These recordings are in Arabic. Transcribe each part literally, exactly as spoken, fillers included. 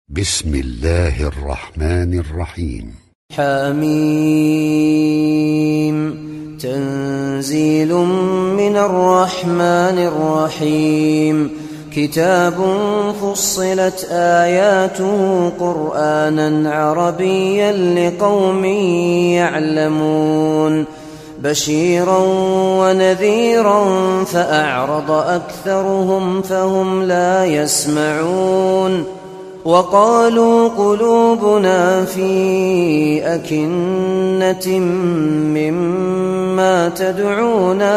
بسم الله الرحمن الرحيم. حميم. تنزيل من الرحمن الرحيم. كتاب فصلت آياته قرآنا عربيا لقوم يعلمون بشيرا ونذيرا فأعرض أكثرهم فهم لا يسمعون. وقالوا قلوبنا في أكنة مما تدعونا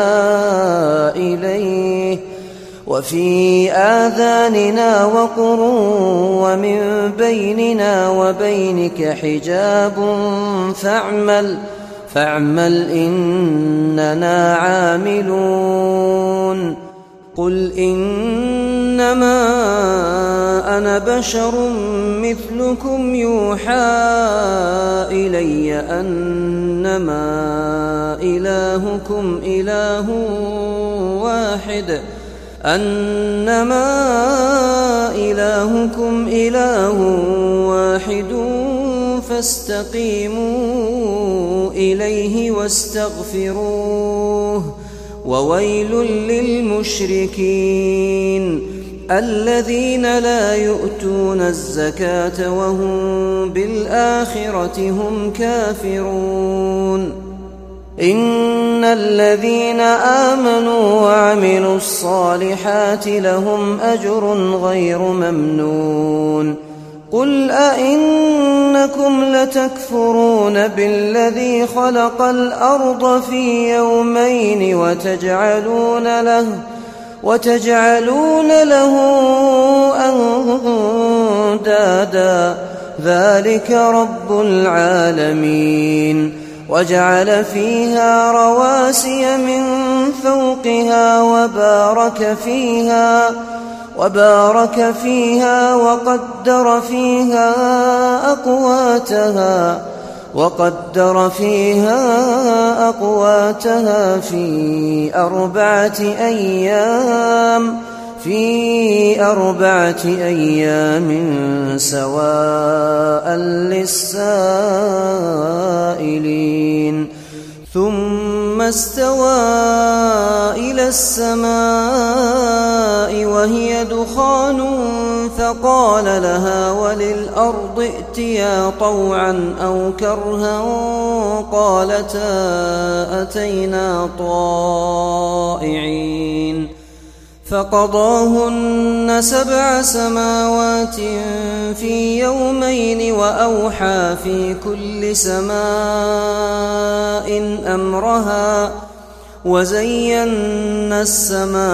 إليه وفي آذاننا وقر ومن بيننا وبينك حجاب فاعمل فاعمل إننا عاملون. قل إنما أنا بشر مثلكم يوحى إلي أنما إلهكم إله واحد أنما إلهكم إله واحد فاستقيموا إليه واستغفروه. وويل للمشركين الذين لا يؤتون الزكاة وهم بالآخرة هم كافرون. إن الذين آمنوا وعملوا الصالحات لهم أجر غير ممنون. قل أئنكم لتكفرون بالذي خلق الأرض في يومين وتجعلون له وتجعلون له أندادا ذلك رب العالمين. وجعل فيها رواسي من فوقها وبارك فيها وبارك فيها وقدر فيها أقواتها وقدر فيها أقواتها في أربعة أيام في أربعة أيام سواء للسائلين. ثم استوى إلى السماء وهي دخان فقال لها وللأرض ائتيا طوعا أو كرها قالتا أتينا طائعين. فقضاهن سبع سماوات في يومين وأوحى في كل سماء أمرها وزينا السماء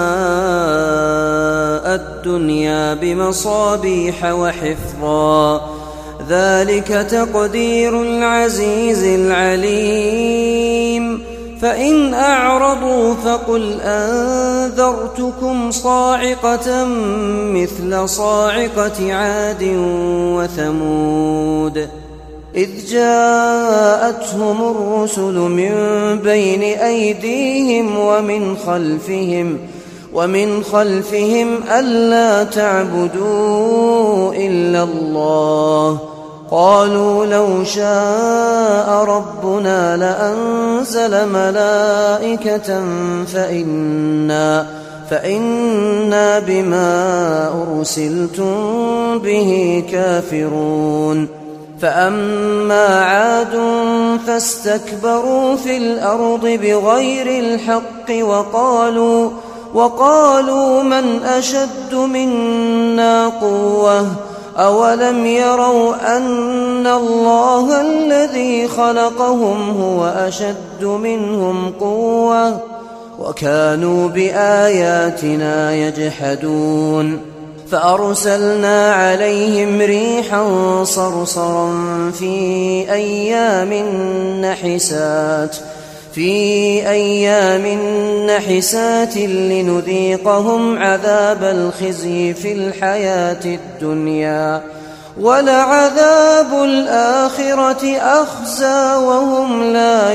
الدنيا بمصابيح وحفظا ذلك تقدير العزيز العليم. فإن أعرضوا فقل أنذرتكم صاعقة مثل صاعقة عاد وثمود إذ جاءتهم الرسل من بين أيديهم ومن خلفهم ومن خلفهم ألا تعبدوا إلا الله قالوا لو شاء ربنا لأنزل ملائكة فإنا, فإنا بما أرسلتم به كافرون. فأما عاد فاستكبروا في الأرض بغير الحق وقالوا, وقالوا من أشد منا قوة أولم يروا أن الله الذي خلقهم هو أشد منهم قوة وكانوا بآياتنا يجحدون. فأرسلنا عليهم ريحا صرصرا في أيام نحسات في أيام نحسات لنذيقهم عذاب الخزي في الحياة الدنيا ولعذاب الآخرة أخزى وهم لا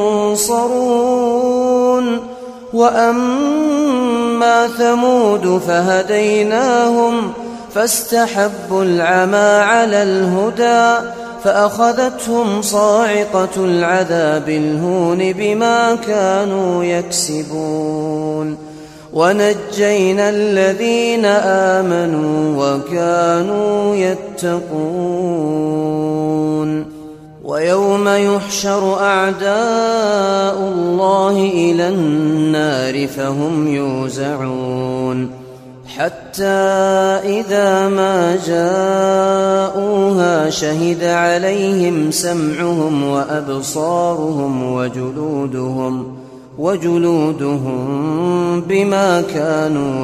ينصرون. وأما ثمود فهديناهم فاستحبوا العمى على الهدى فأخذتهم صاعقة العذاب الهون بما كانوا يكسبون ونجينا الذين آمنوا وكانوا يتقون ويوم يحشر أعداء الله إلى النار فهم يوزعون حتى إذا ما جاءوها شهد عليهم سمعهم وأبصارهم وجلودهم وجلودهم بما كانوا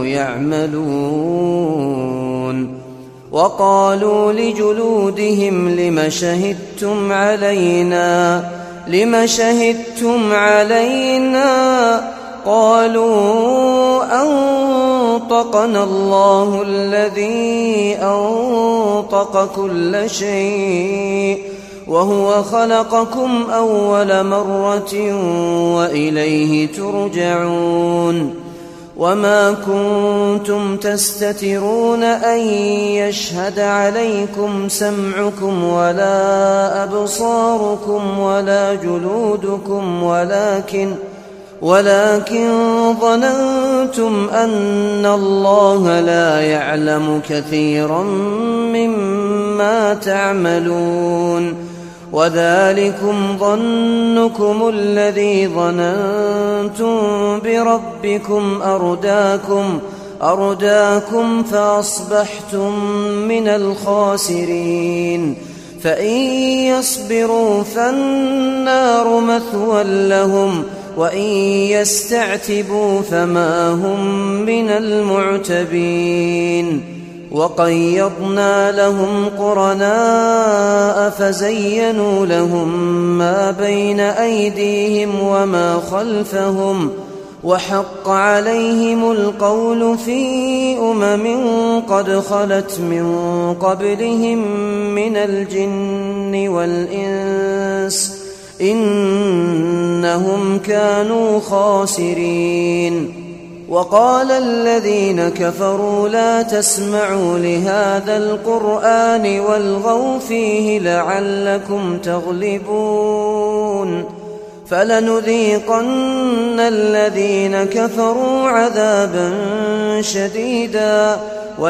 يعملون وقالوا لجلودهم لم شهدتم علينا لم شهدتم علينا قالوا أنطقنا الله الذي أنطق كل شيء وهو خلقكم أول مرة وإليه ترجعون وما كنتم تستترون أن يشهد عليكم سمعكم ولا أبصاركم ولا جلودكم ولكن ولكن ظننتم أن الله لا يعلم كثيرا مما تعملون وذلكم ظنكم الذي ظننتم بربكم أرداكم أرداكم فأصبحتم من الخاسرين فإن يصبروا فالنار مثوى لهم وإن يستعتبوا فما هم من المعتبين وقيضنا لهم قرناء فزينوا لهم ما بين أيديهم وما خلفهم وحق عليهم القول في أمم قد خلت من قبلهم من الجن والإنس إنهم كانوا خاسرين وقال الذين كفروا لا تسمعوا لهذا القرآن والغوا فيه لعلكم تغلبون فلنذيقن الذين كفروا عذابا شديدا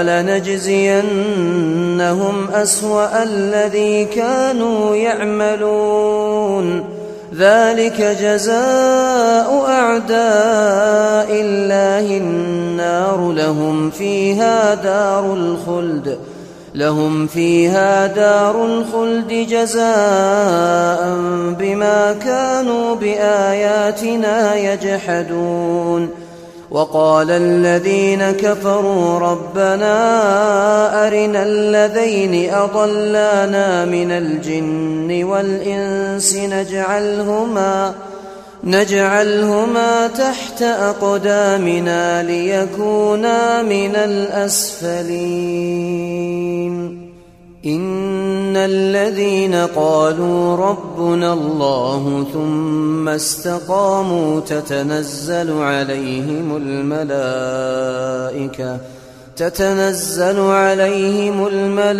ولنجزينهم أسوأ الذي كانوا يعملون ذلك جزاء أعداء الله النار لهم فيها دار الخلد لهم فيها دار الخلد جزاء بما كانوا بآياتنا يجحدون وقال الذين كفروا ربنا أرنا الذين أضلانا من الجن والإنس نجعلهما نجعلهما تحت أقدامنا ليكونا من الأسفلين إن الذين قالوا ربنا الله ثم استقاموا تتنزل عليهم الملائكة تتنزل عليهم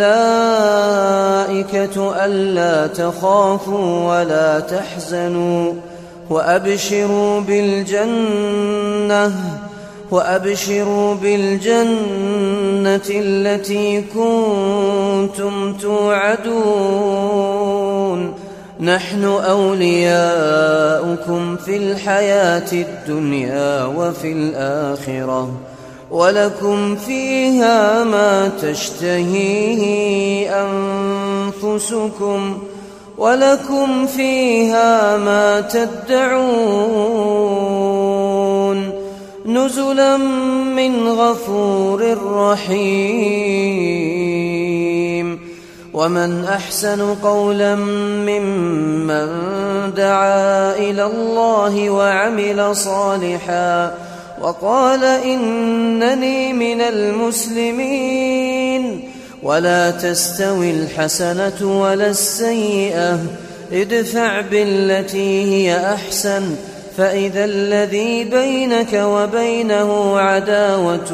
الملائكة ألا تخافوا ولا تحزنوا وأبشروا بالجنة وأبشروا بالجنة التي كنتم توعدون نحن أولياؤكم في الحياة الدنيا وفي الآخرة ولكم فيها ما تشتهيه أنفسكم ولكم فيها ما تدعون نزلا من غفور رحيم ومن أحسن قولا ممن دعا إلى الله وعمل صالحا وقال إنني من المسلمين ولا تستوي الحسنة ولا السيئة ادفع بالتي هي أحسن فإذا الذي بينك وبينه عداوة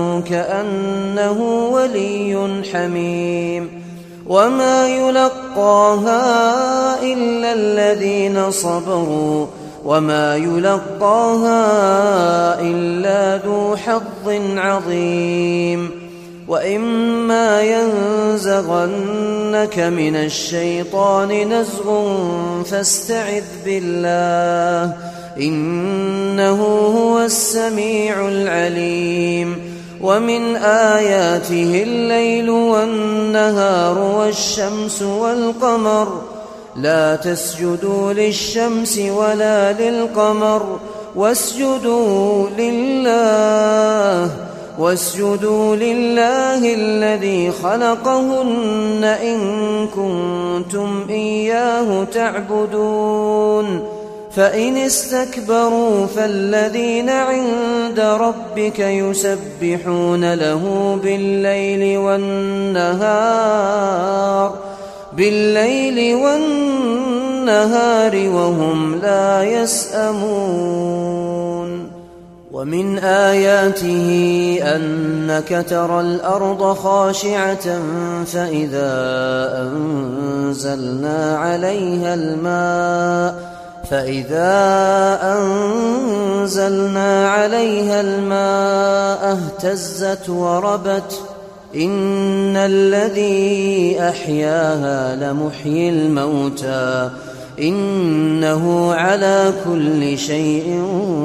كأنه ولي حميم وما يلقاها إلا الذين صبروا وما يلقاها إلا ذو حظ عظيم وإما ينزغنك من الشيطان نزغ فاستعذ بالله إنه هو السميع العليم ومن آياته الليل والنهار والشمس والقمر لا تسجدوا للشمس ولا للقمر واسجدوا لله واسجدوا لله الذي خلقهن إن كنتم إياه تعبدون فإن استكبروا فالذين عند ربك يسبحون له بالليل والنهار بالليل والنهار وهم لا يسأمون ومن آياته أنك ترى الأرض خاشعة فإذا أنزلنا عليها الماء فإذا أنزلنا عليها الماء اهتزت وربت إن الذي أحياها لمحيي الموتى إنه على كل شيء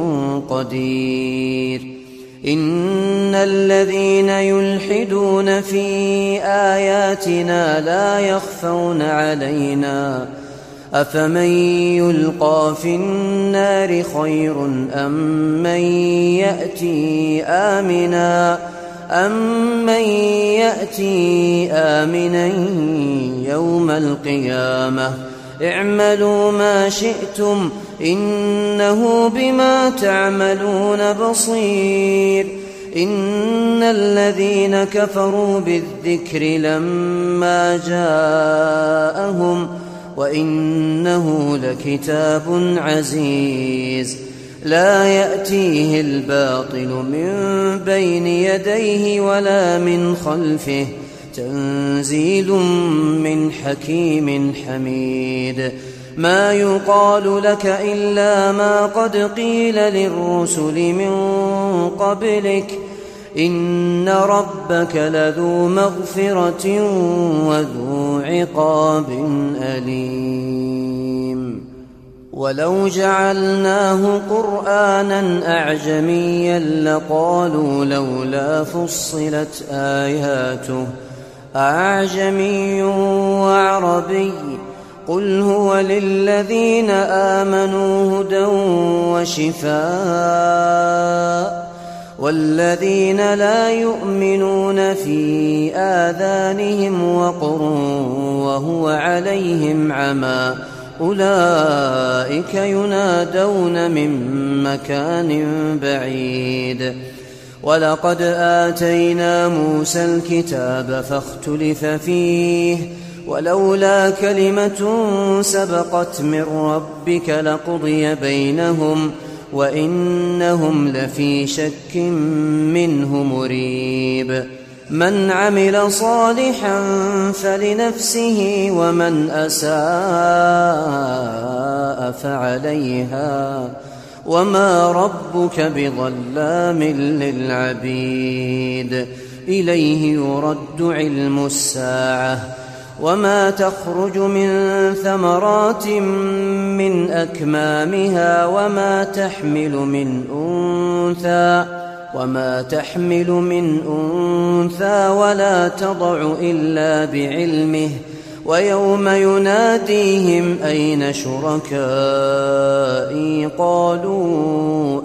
قدير إن الذين يلحدون في آياتنا لا يخفون علينا أفمن يلقى في النار خير أم من يأتي آمنا أمن يأتي آمنا يوم القيامة اعملوا ما شئتم إنه بما تعملون بصير إن الذين كفروا بالذكر لما جاءهم وإنه لكتاب عزيز لا يأتيه الباطل من بين يديه ولا من خلفه تنزيل من حكيم حميد ما يقال لك إلا ما قد قيل للرسل من قبلك إن ربك لذو مغفرة وذو عقاب أليم ولو جعلناه قرآنا أعجميا لقالوا لولا فصلت آياته أعجمي وعربي قل هو للذين آمنوا هدى وشفاء والذين لا يؤمنون في آذانهم وقر وهو عليهم عمى أولئك ينادون من مكان بعيد ولقد آتينا موسى الكتاب فاختلف فيه ولولا كلمة سبقت من ربك لقضي بينهم وإنهم لفي شك منه مريب من عمل صالحا فلنفسه ومن أساء فعليها وما ربك بظلام للعبيد إليه يرد علم الساعة وما تخرج من ثمرات من أكمامها وما تحمل من أنثى وما تحمل من أنثى ولا تضع إلا بعلمه ويوم يناديهم أين شركائي قالوا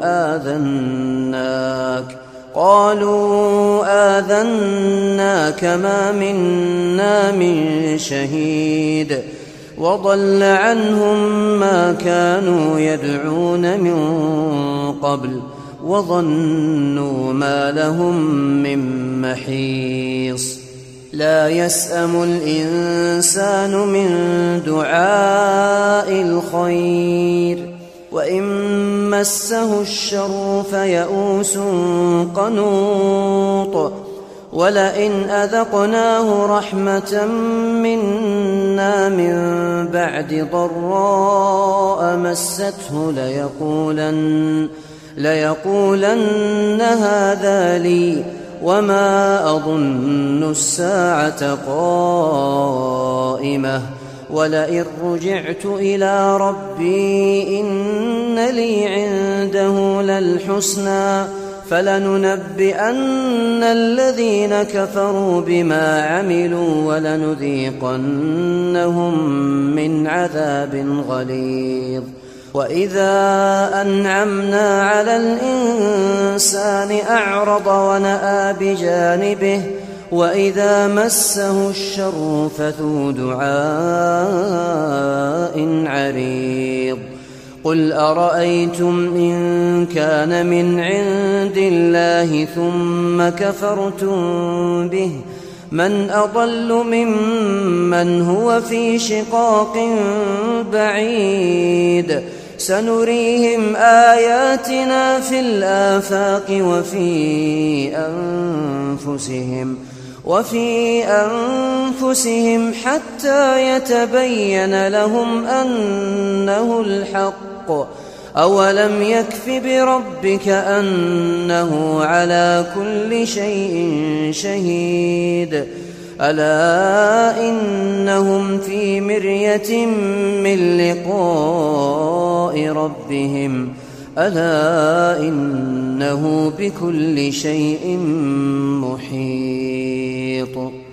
آذناك قالوا آذناك ما منا من شهيد وضل عنهم ما كانوا يدعون من قبل وظنوا ما لهم من محيص لا يسأم الإنسان من دعاء الخير وإن مسه الشر فيئوس قنوط ولئن أذقناه رحمة منا من بعد ضراء مسته ليقولن, ليقولن هذا لي وما أظن الساعة قائمة ولئن رجعت إلى ربي إن لي عنده للحسنى فلننبئن الذين كفروا بما عملوا ولنذيقنهم من عذاب غليظ. وإذا أنعمنا على الإنسان أعرض ونأى بجانبه وإذا مسه الشر فذو دعاء عريض. قل أرأيتم إن كان من عند الله ثم كفرتم به من أضل ممن هو في شقاق بعيد. سنريهم آياتنا في الآفاق وفي أنفسهم وفي أنفسهم حتى يتبين لهم أنه الحق. أولم يكف بربك أنه على كل شيء شهيد. ألا إنهم في مرية من لقاء ربهم ألا إنه بكل شيء محيط.